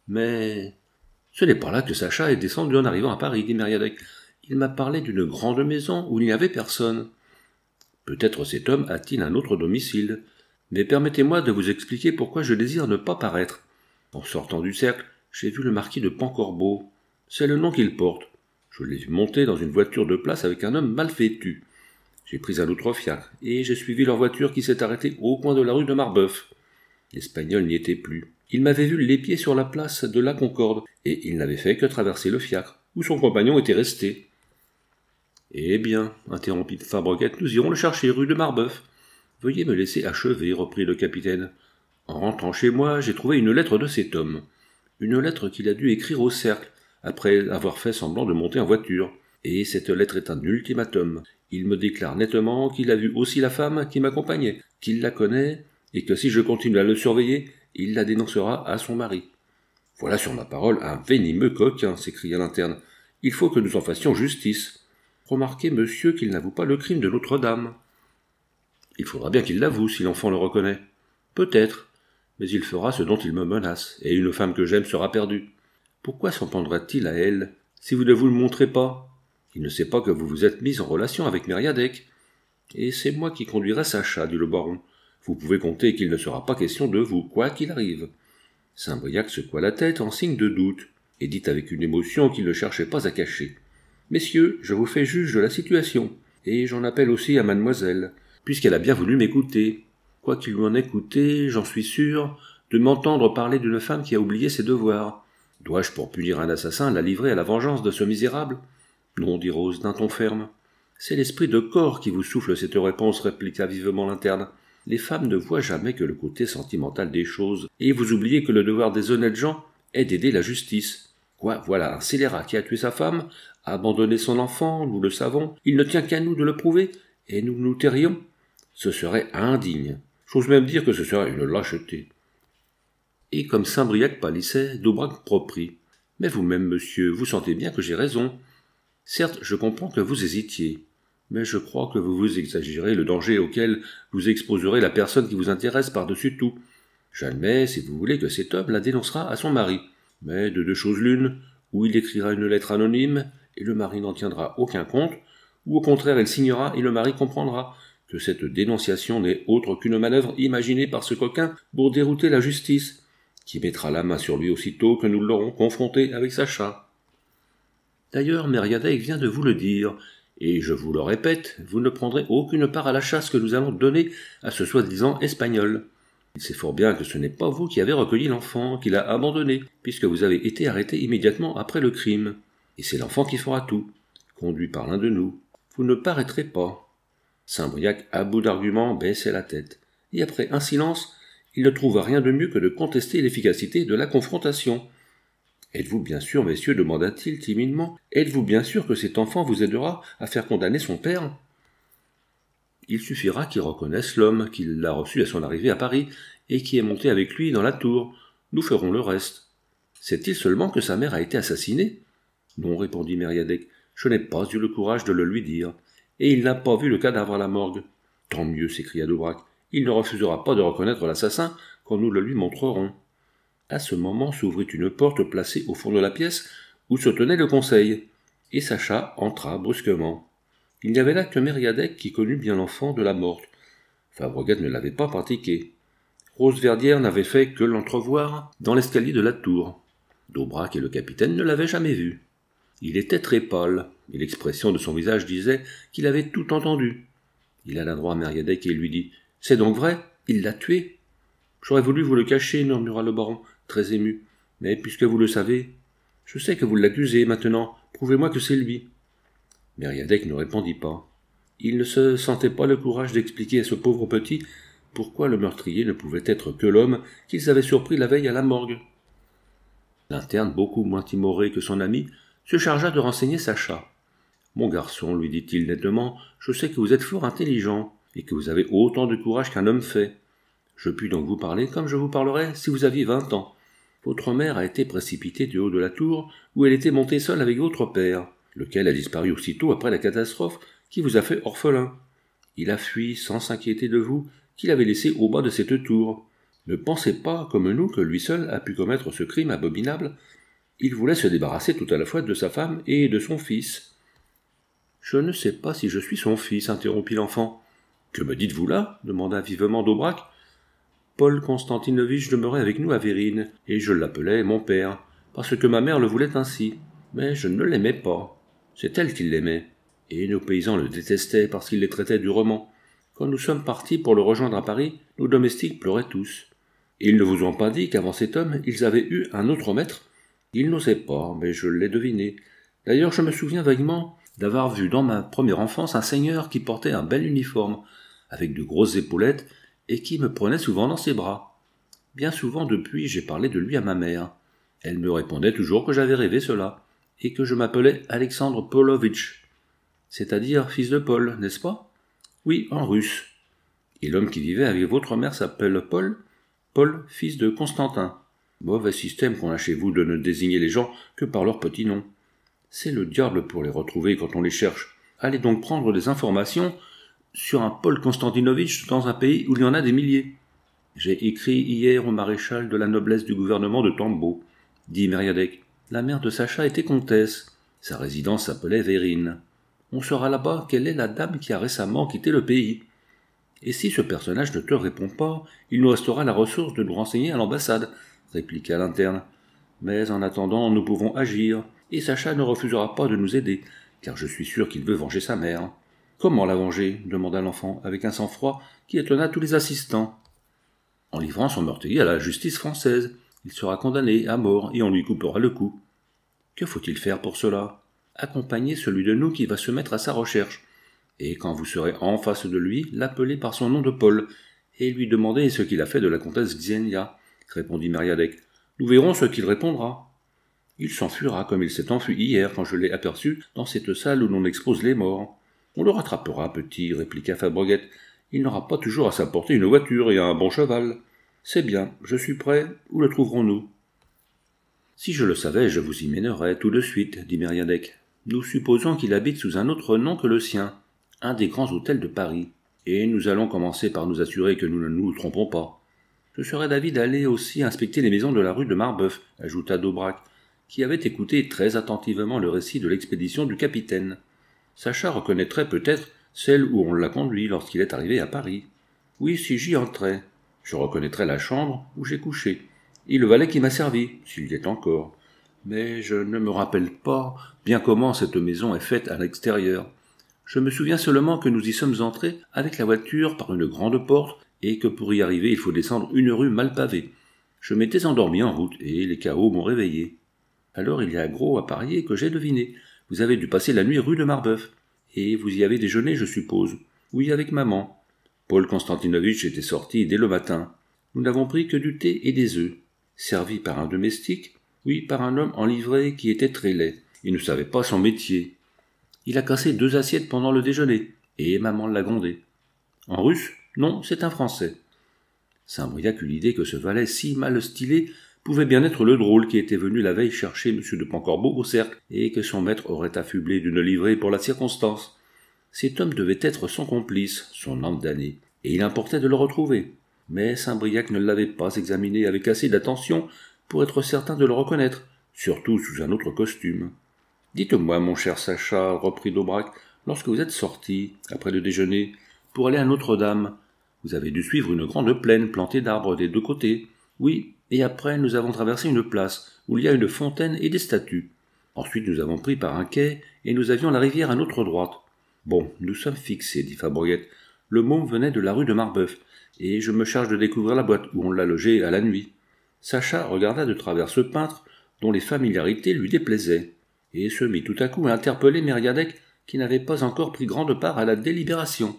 Mais ce n'est pas là que Sacha est descendu en arrivant à Paris, dit Mériadec. Il m'a parlé d'une grande maison où il n'y avait personne. Peut-être cet homme a-t-il un autre domicile. Mais permettez-moi de vous expliquer pourquoi je désire ne pas paraître. En sortant du cercle, j'ai vu le marquis de Pancorbeau. C'est le nom qu'il porte. Je l'ai vu monter dans une voiture de place avec un homme mal vêtu. J'ai pris un autre fiacre, et j'ai suivi leur voiture qui s'est arrêtée au coin de la rue de Marbeuf. L'Espagnol n'y était plus. Il m'avait vu les pieds sur la place de la Concorde, et il n'avait fait que traverser le fiacre, où son compagnon était resté. « Eh bien, interrompit Fabreguette, nous irons le chercher rue de Marbeuf. »« Veuillez me laisser achever, reprit le capitaine. En rentrant chez moi, j'ai trouvé une lettre de cet homme. Une lettre qu'il a dû écrire au cercle, après avoir fait semblant de monter en voiture. Et cette lettre est un ultimatum. Il me déclare nettement qu'il a vu aussi la femme qui m'accompagnait, qu'il la connaît, et que si je continue à le surveiller, il la dénoncera à son mari. »« Voilà sur ma parole un venimeux coquin, » s'écria l'interne. « Il faut que nous en fassions justice. Remarquez, monsieur, qu'il n'avoue pas le crime de Notre-Dame. »« Il faudra bien qu'il l'avoue si l'enfant le reconnaît. »« Peut-être, mais il fera ce dont il me menace, et une femme que j'aime sera perdue. Pourquoi s'en prendra-t-il à elle, si vous ne vous le montrez pas ? Il ne sait pas que vous vous êtes mis en relation avec Mériadec. Et c'est moi qui conduirai Sacha, dit le baron. Vous pouvez compter qu'il ne sera pas question de vous, quoi qu'il arrive. » Saint-Briac secoua la tête en signe de doute, et dit avec une émotion qu'il ne cherchait pas à cacher. « Messieurs, je vous fais juge de la situation, et j'en appelle aussi à mademoiselle, puisqu'elle a bien voulu m'écouter. quoi qu'il lui en ait coûté, j'en suis sûr, de m'entendre parler d'une femme qui a oublié ses devoirs. Dois-je, pour punir un assassin, la livrer à la vengeance de ce misérable ? Non, dit Rose d'un ton ferme. C'est l'esprit de corps qui vous souffle cette réponse, répliqua vivement l'interne. Les femmes ne voient jamais que le côté sentimental des choses, et vous oubliez que le devoir des honnêtes gens est d'aider la justice. Quoi, voilà un scélérat qui a tué sa femme, a abandonné son enfant, nous le savons, il ne tient qu'à nous de le prouver, et nous nous tairions. Ce serait indigne. J'ose même dire que ce serait une lâcheté. Et comme Saint-Briac pâlissait, Doubrac reprit. Mais vous-même, monsieur, vous sentez bien que j'ai raison. Certes, je comprends que vous hésitiez, mais je crois que vous exagérez le danger auquel vous exposerez la personne qui vous intéresse par-dessus tout. J'admets, si vous voulez, que cet homme la dénoncera à son mari. Mais de deux choses l'une, ou il écrira une lettre anonyme, et le mari n'en tiendra aucun compte, ou au contraire il signera et le mari comprendra que cette dénonciation n'est autre qu'une manœuvre imaginée par ce coquin pour dérouter la justice, qui mettra la main sur lui aussitôt que nous l'aurons confronté avec Sacha. D'ailleurs, Mériadec vient de vous le dire, et je vous le répète, vous ne prendrez aucune part à la chasse que nous allons donner à ce soi-disant Espagnol. Il sait fort bien que ce n'est pas vous qui avez recueilli l'enfant, qui l'a abandonné, puisque vous avez été arrêté immédiatement après le crime. Et c'est l'enfant qui fera tout, conduit par l'un de nous. Vous ne paraîtrez pas. Saint-Briac, à bout d'arguments, baissait la tête, et après un silence, il ne trouva rien de mieux que de contester l'efficacité de la confrontation. « Êtes-vous bien sûr, messieurs, demanda-t-il timidement, êtes-vous bien sûr que cet enfant vous aidera à faire condamner son père ?» Il suffira qu'il reconnaisse l'homme qui l'a reçu à son arrivée à Paris et qui est monté avec lui dans la tour. Nous ferons le reste. Sait-il seulement que sa mère a été assassinée ? Non, répondit Mériadec, je n'ai pas eu le courage de le lui dire. Et il n'a pas vu le cadavre à la morgue. Tant mieux, s'écria Doubrac. Il ne refusera pas de reconnaître l'assassin quand nous le lui montrerons. À ce moment s'ouvrit une porte placée au fond de la pièce où se tenait le conseil, et Sacha entra brusquement. Il n'y avait là que Mériadec qui connut bien l'enfant de la morte. Fabregat ne l'avait pas pratiqué. Rose Verdière n'avait fait que l'entrevoir dans l'escalier de la tour. Doubrac et le capitaine ne l'avaient jamais vu. Il était très pâle, et l'expression de son visage disait qu'il avait tout entendu. Il alla droit à Mériadec et lui dit « C'est donc vrai, il l'a tué ?» « J'aurais voulu vous le cacher, murmura le baron, très ému. « Mais puisque vous le savez, je sais que vous l'accusez maintenant, prouvez-moi que c'est lui. » Mériadec ne répondit pas. Il ne se sentait pas le courage d'expliquer à ce pauvre petit pourquoi le meurtrier ne pouvait être que l'homme qu'ils avaient surpris la veille à la morgue. L'interne, beaucoup moins timoré que son ami, se chargea de renseigner Sacha. « Mon garçon, lui dit-il nettement, je sais que vous êtes fort intelligent, et que vous avez autant de courage qu'un homme fait. Je puis donc vous parler comme je vous parlerais si vous aviez 20 ans. Votre mère a été précipitée du haut de la tour, où elle était montée seule avec votre père, lequel a disparu aussitôt après la catastrophe qui vous a fait orphelin. Il a fui sans s'inquiéter de vous, qu'il avait laissé au bas de cette tour. Ne pensez pas, comme nous, que lui seul a pu commettre ce crime abominable. Il voulait se débarrasser tout à la fois de sa femme et de son fils. »« Je ne sais pas si je suis son fils, interrompit l'enfant. »« Que me dites-vous là » demanda vivement Doubrac. « Paul Constantinovitch demeurait avec nous à Vérines, et je l'appelais mon père, parce que ma mère le voulait ainsi. Mais je ne l'aimais pas. C'est elle qui l'aimait. Et nos paysans le détestaient parce qu'il les traitait durement. Quand nous sommes partis pour le rejoindre à Paris, nos domestiques pleuraient tous. Ils ne vous ont pas dit qu'avant cet homme, ils avaient eu un autre maître ? Ils n'osaient pas, mais je l'ai deviné. D'ailleurs, je me souviens vaguement d'avoir vu dans ma première enfance un seigneur qui portait un bel uniforme, avec de grosses épaulettes, et qui me prenait souvent dans ses bras. Bien souvent depuis, j'ai parlé de lui à ma mère. Elle me répondait toujours que j'avais rêvé cela, et que je m'appelais Alexandre Paulovitch, c'est-à-dire fils de Paul, n'est-ce pas ? Oui, en russe. Et l'homme qui vivait avec votre mère s'appelle Paul ? Paul, fils de Constantin. Mauvais système qu'on a chez vous de ne désigner les gens que par leur petit nom. C'est le diable pour les retrouver quand on les cherche. Allez donc prendre des informations sur un Paul Constantinovitch dans un pays où il y en a des milliers. J'ai écrit hier au maréchal de la noblesse du gouvernement de Tambo, dit Mériadec. La mère de Sacha était comtesse. Sa résidence s'appelait Vérines. On saura là-bas quelle est la dame qui a récemment quitté le pays. Et si ce personnage ne te répond pas, il nous restera la ressource de nous renseigner à l'ambassade, répliqua l'interne. Mais en attendant, nous pouvons agir, et Sacha ne refusera pas de nous aider, car je suis sûr qu'il veut venger sa mère. Comment la venger ? Demanda l'enfant, avec un sang-froid qui étonna tous les assistants. en livrant son meurtrier à la justice française. Il sera condamné à mort et on lui coupera le cou. Que faut-il faire pour cela? Accompagner celui de nous qui va se mettre à sa recherche. Et quand vous serez en face de lui, l'appeler par son nom de Paul, et lui demander ce qu'il a fait de la comtesse Xenia, répondit Mériadec. Nous verrons ce qu'il répondra. Il s'enfuira comme il s'est enfui hier quand je l'ai aperçu dans cette salle où l'on expose les morts. On le rattrapera, petit, répliqua Fabreguette. Il n'aura pas toujours à sa portée une voiture et un bon cheval. C'est bien, je suis prêt. Où le trouverons-nous? Si je le savais, je vous y mènerais tout de suite, dit Mériadec. Nous supposons qu'il habite sous un autre nom que le sien, un des grands hôtels de Paris, et nous allons commencer par nous assurer que nous ne nous trompons pas. Je serais d'avis d'aller aussi inspecter les maisons de la rue de Marbeuf, ajouta d'Aubrac, qui avait écouté très attentivement le récit de l'expédition du capitaine. Sacha reconnaîtrait peut-être celle où on l'a conduit lorsqu'il est arrivé à Paris. Oui, si j'y entrais, je reconnaîtrais la chambre où j'ai couché, et le valet qui m'a servi, s'il y est encore. Mais je ne me rappelle pas bien comment cette maison est faite à l'extérieur. Je me souviens seulement que nous y sommes entrés avec la voiture par une grande porte, et que pour y arriver il faut descendre une rue mal pavée. Je m'étais endormi en route, et les cahots m'ont réveillé. Alors il y a gros à parier que j'ai deviné. Vous avez dû passer la nuit rue de Marbeuf. Et vous y avez déjeuné, je suppose. Oui, avec maman. Paul Constantinovitch était sorti dès le matin. Nous n'avons pris que du thé et des œufs. Servis par un domestique, oui, par un homme en livrée qui était très laid. Il ne savait pas son métier. Il a cassé 2 assiettes pendant le déjeuner, et maman l'a grondé. En russe? Non, c'est un français. Saint-Briac eut l'idée que ce valet si mal stylé pouvait bien être le drôle qui était venu la veille chercher M. de Pancorbeau au cercle, et que son maître aurait affublé d'une livrée pour la circonstance. Cet homme devait être son complice, son âme damnée, et il importait de le retrouver. Mais Saint-Briac ne l'avait pas examiné avec assez d'attention pour être certain de le reconnaître, surtout sous un autre costume. « Dites-moi, mon cher Sacha, reprit d'Aubrac, lorsque vous êtes sorti, après le déjeuner, pour aller à Notre-Dame, vous avez dû suivre une grande plaine plantée d'arbres des 2 côtés. Oui, et après nous avons traversé une place, où il y a une fontaine et des statues. Ensuite nous avons pris par un quai, et nous avions la rivière à notre droite. Bon, nous sommes fixés, dit Fabreguette. Le môme venait de la rue de Marbeuf, et je me charge de découvrir la boîte où on l'a logé à la nuit. Sacha regarda de travers ce peintre, dont les familiarités lui déplaisaient, et se mit tout à coup à interpeller Mériadec, qui n'avait pas encore pris grande part à la délibération.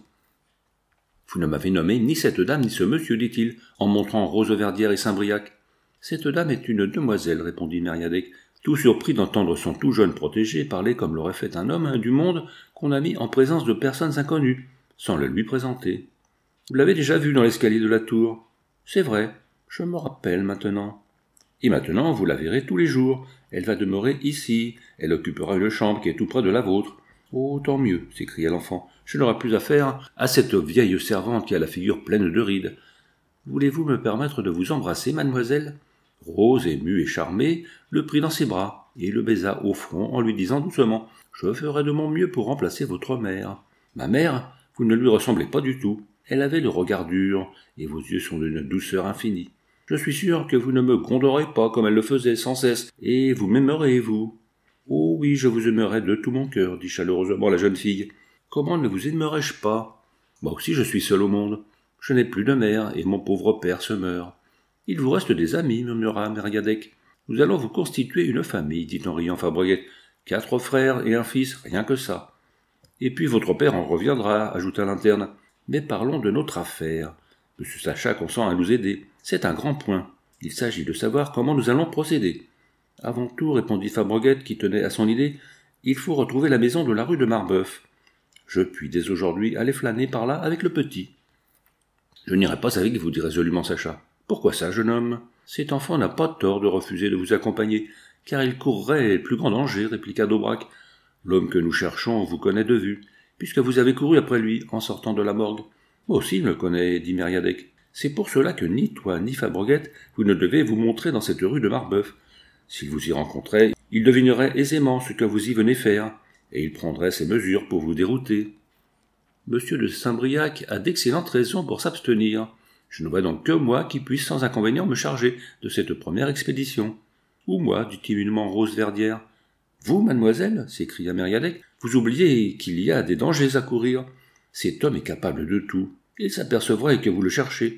« Vous ne m'avez nommé ni cette dame ni ce monsieur, dit-il, en montrant Roseverdière et Saint-Briac. Cette dame est une demoiselle, répondit Mériadec, tout surpris d'entendre son tout jeune protégé parler comme l'aurait fait un homme du monde qu'on a mis en présence de personnes inconnues, sans le lui présenter. Vous l'avez déjà vue dans l'escalier de la tour. C'est vrai, je me rappelle maintenant. Et maintenant, vous la verrez tous les jours. Elle va demeurer ici. Elle occupera une chambre qui est tout près de la vôtre. Oh, tant mieux, s'écria l'enfant. Je n'aurai plus affaire à cette vieille servante qui a la figure pleine de rides. Voulez-vous me permettre de vous embrasser, mademoiselle? Rose, émue et charmée, le prit dans ses bras et le baisa au front en lui disant doucement « Je ferai de mon mieux pour remplacer votre mère. Ma mère, vous ne lui ressemblez pas du tout. Elle avait le regard dur, et vos yeux sont d'une douceur infinie. Je suis sûr que vous ne me gronderez pas comme elle le faisait sans cesse, et vous m'aimerez, vous. Oh oui, je vous aimerai de tout mon cœur, dit chaleureusement la jeune fille. Comment ne vous aimerais-je pas? Moi aussi je suis seule au monde. Je n'ai plus de mère, et mon pauvre père se meurt. Il vous reste des amis, murmura Mériadec. Nous allons vous constituer une famille, dit en riant Fabreguette. 4 frères et un fils, rien que ça. Et puis votre père en reviendra, ajouta l'interne. Mais parlons de notre affaire. Monsieur Sacha consent à nous aider. C'est un grand point. Il s'agit de savoir comment nous allons procéder. Avant tout, répondit Fabreguette, qui tenait à son idée, il faut retrouver la maison de la rue de Marbeuf. Je puis dès aujourd'hui aller flâner par là avec le petit. Je n'irai pas avec vous, dit résolument Sacha. Pourquoi ça, jeune homme? Cet enfant n'a pas tort de refuser de vous accompagner, car il courrait les plus grands dangers, répliqua d'Aubrac. L'homme que nous cherchons vous connaît de vue, puisque vous avez couru après lui en sortant de la morgue. Moi aussi, il me connaît, dit Mériadec. C'est pour cela que ni toi ni Fabreguette, vous ne devez vous montrer dans cette rue de Marbeuf. S'il vous y rencontrait, il devinerait aisément ce que vous y venez faire, et il prendrait ses mesures pour vous dérouter. Monsieur de Saint-Briac a d'excellentes raisons pour s'abstenir. Je ne vois donc que moi qui puisse sans inconvénient me charger de cette première expédition. Ou moi, dit timidement Roseverdière. Vous, mademoiselle, s'écria Mériadec, vous oubliez qu'il y a des dangers à courir. Cet homme est capable de tout. Il s'apercevrait que vous le cherchez.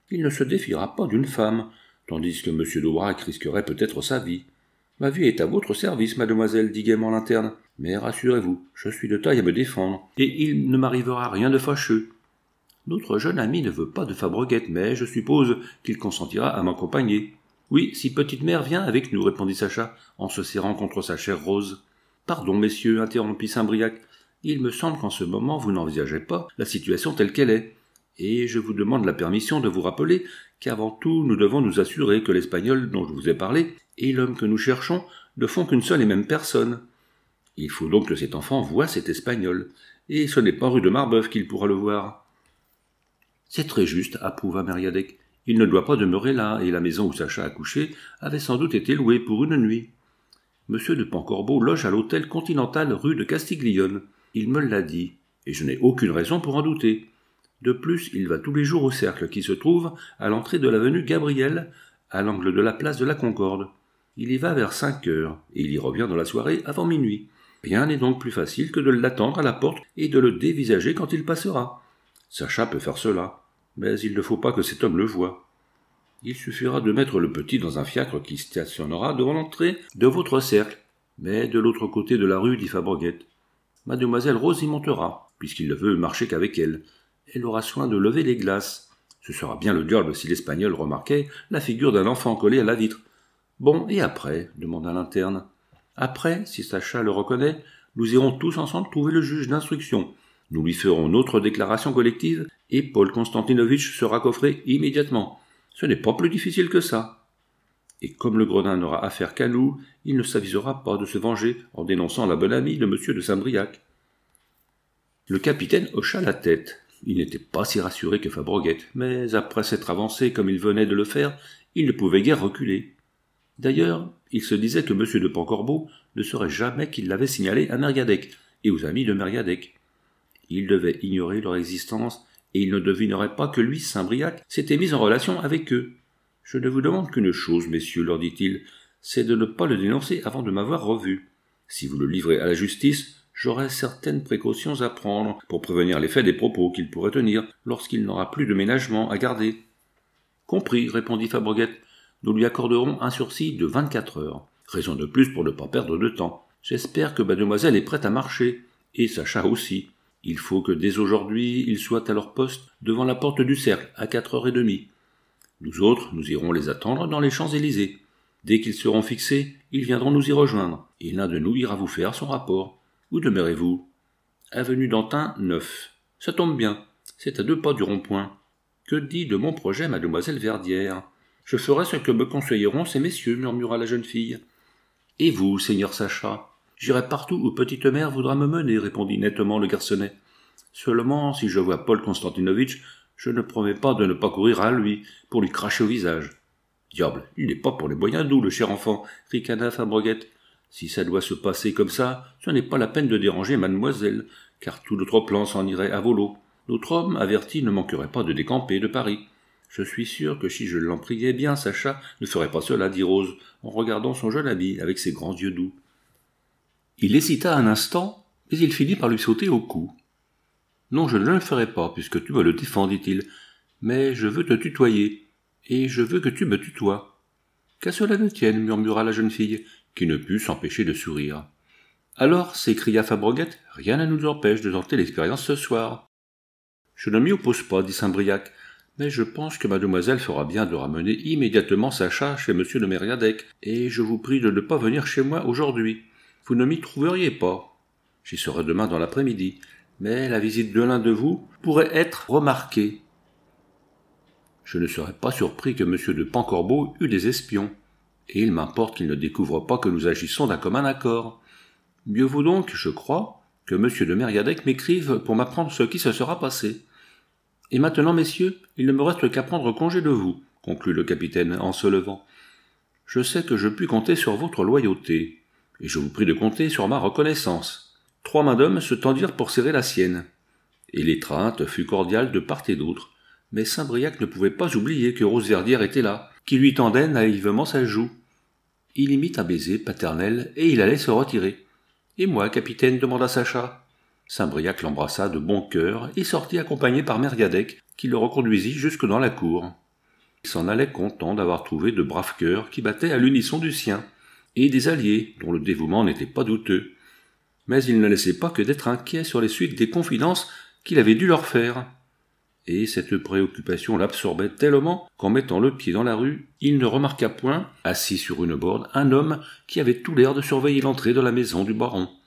Il ne se défiera pas d'une femme, tandis que M. d'Aubrac risquerait peut-être sa vie. Ma vie est à votre service, mademoiselle, dit gaiement l'interne. Mais rassurez-vous, je suis de taille à me défendre, et il ne m'arrivera rien de fâcheux. Notre jeune ami ne veut pas de Fabreguette, mais je suppose qu'il consentira à m'accompagner. Oui, si petite mère vient avec nous, répondit Sacha, en se serrant contre sa chère Rose. Pardon, messieurs, interrompit Saint-Briac. Il me semble qu'en ce moment vous n'envisagez pas la situation telle qu'elle est. Et je vous demande la permission de vous rappeler qu'avant tout nous devons nous assurer que l'Espagnol dont je vous ai parlé et l'homme que nous cherchons ne font qu'une seule et même personne. Il faut donc que cet enfant voie cet Espagnol, et ce n'est pas rue de Marbeuf qu'il pourra le voir. C'est très juste, approuva Mériadec. Il ne doit pas demeurer là, et la maison où Sacha a couché avait sans doute été louée pour une nuit. Monsieur de Pancorbeau loge à l'hôtel Continental rue de Castiglione. Il me l'a dit, et je n'ai aucune raison pour en douter. De plus, il va tous les jours au cercle qui se trouve à l'entrée de l'avenue Gabriel, à l'angle de la place de la Concorde. Il y va vers 5 heures, et il y revient dans la soirée avant minuit. Rien n'est donc plus facile que de l'attendre à la porte et de le dévisager quand il passera. Sacha peut faire cela, mais il ne faut pas que cet homme le voie. Il suffira de mettre le petit dans un fiacre qui stationnera devant l'entrée de votre cercle, mais de l'autre côté de la rue, dit Fabreguette. Mademoiselle Rose y montera, puisqu'il ne veut marcher qu'avec elle. Elle aura soin de lever les glaces. Ce sera bien le diable si l'Espagnol remarquait la figure d'un enfant collé à la vitre. Bon, et après, demanda l'interne. Après, si Sacha le reconnaît, nous irons tous ensemble trouver le juge d'instruction. Nous lui ferons notre déclaration collective et Paul Constantinovitch sera coffré immédiatement. Ce n'est pas plus difficile que ça. Et comme le gredin n'aura affaire qu'à nous, il ne s'avisera pas de se venger en dénonçant la bonne amie de M. de Saint-Briac. Le capitaine hocha la tête. Il n'était pas si rassuré que Fabreguette, mais après s'être avancé comme il venait de le faire, il ne pouvait guère reculer. D'ailleurs, il se disait que M. de Pancorbeau ne saurait jamais qu'il l'avait signalé à Mériadec et aux amis de Mériadec. Il devait ignorer leur existence, et il ne devinerait pas que lui, Saint-Briac, s'était mis en relation avec eux. « Je ne vous demande qu'une chose, messieurs, leur dit-il, c'est de ne pas le dénoncer avant de m'avoir revu. Si vous le livrez à la justice, j'aurai certaines précautions à prendre pour prévenir l'effet des propos qu'il pourrait tenir lorsqu'il n'aura plus de ménagement à garder. »« Compris, répondit Fabreguette. Nous lui accorderons un sursis de 24 heures. Raison de plus pour ne pas perdre de temps. J'espère que mademoiselle est prête à marcher, et Sacha aussi. Il faut que dès aujourd'hui ils soient à leur poste devant la porte du cercle à 4h30. Nous autres, nous irons les attendre dans les Champs-Élysées. Dès qu'ils seront fixés, ils viendront nous y rejoindre, et l'un de nous ira vous faire son rapport. Où demeurez-vous ? Avenue d'Antin, 9. Ça tombe bien, c'est à 2 pas du rond-point. Que dit de mon projet mademoiselle Verdière ? Je ferai ce que me conseilleront ces messieurs, murmura la jeune fille. Et vous, seigneur Sacha ? J'irai partout où petite mère voudra me mener, répondit nettement le garçonnet. Seulement, si je vois Paul Constantinovitch, je ne promets pas de ne pas courir à lui, pour lui cracher au visage. Diable, il n'est pas pour les moyens doux, le cher enfant, ricana Fabreguette. Si ça doit se passer comme ça, ce n'est pas la peine de déranger mademoiselle, car tout notre plan s'en irait à volo. Notre homme averti ne manquerait pas de décamper de Paris. Je suis sûr que si je l'en priais bien, Sacha ne ferait pas cela, dit Rose, en regardant son jeune ami avec ses grands yeux doux. Il hésita un instant, mais il finit par lui sauter au cou. « Non, je ne le ferai pas, puisque tu me le défends, dit-il, mais je veux te tutoyer, et je veux que tu me tutoies. »« Qu'à cela ne tienne, murmura la jeune fille, qui ne put s'empêcher de sourire. « Alors, s'écria Fabreguette, rien ne nous empêche de tenter l'expérience ce soir. »« Je ne m'y oppose pas, dit Saint-Briac, mais je pense que mademoiselle fera bien de ramener immédiatement Sacha chez monsieur de Mériadec, et je vous prie de ne pas venir chez moi aujourd'hui. Vous ne m'y trouveriez pas. J'y serai demain dans l'après-midi, mais la visite de l'un de vous pourrait être remarquée. Je ne serais pas surpris que monsieur de Pancorbeau eût des espions, et il m'importe qu'il ne découvre pas que nous agissons d'un commun accord. Mieux vaut donc, je crois, que monsieur de Mériadec m'écrive pour m'apprendre ce qui se sera passé. Et maintenant, messieurs, il ne me reste qu'à prendre congé de vous, conclut le capitaine en se levant. Je sais que je puis compter sur votre loyauté, et je vous prie de compter sur ma reconnaissance. 3 mains d'hommes se tendirent pour serrer la sienne, et l'étreinte fut cordiale de part et d'autre, mais Saint-Briac ne pouvait pas oublier que Rose Verdière était là, qui lui tendait naïvement sa joue. Il y mit un baiser paternel, et il allait se retirer. « Et moi, capitaine ?» demanda Sacha. Saint-Briac l'embrassa de bon cœur et sortit accompagné par Mériadec, qui le reconduisit jusque dans la cour. Il s'en allait content d'avoir trouvé de braves cœurs qui battaient à l'unisson du sien, et des alliés dont le dévouement n'était pas douteux. Mais il ne laissait pas que d'être inquiet sur les suites des confidences qu'il avait dû leur faire. Et cette préoccupation l'absorbait tellement qu'en mettant le pied dans la rue, il ne remarqua point, assis sur une borne, un homme qui avait tout l'air de surveiller l'entrée de la maison du baron.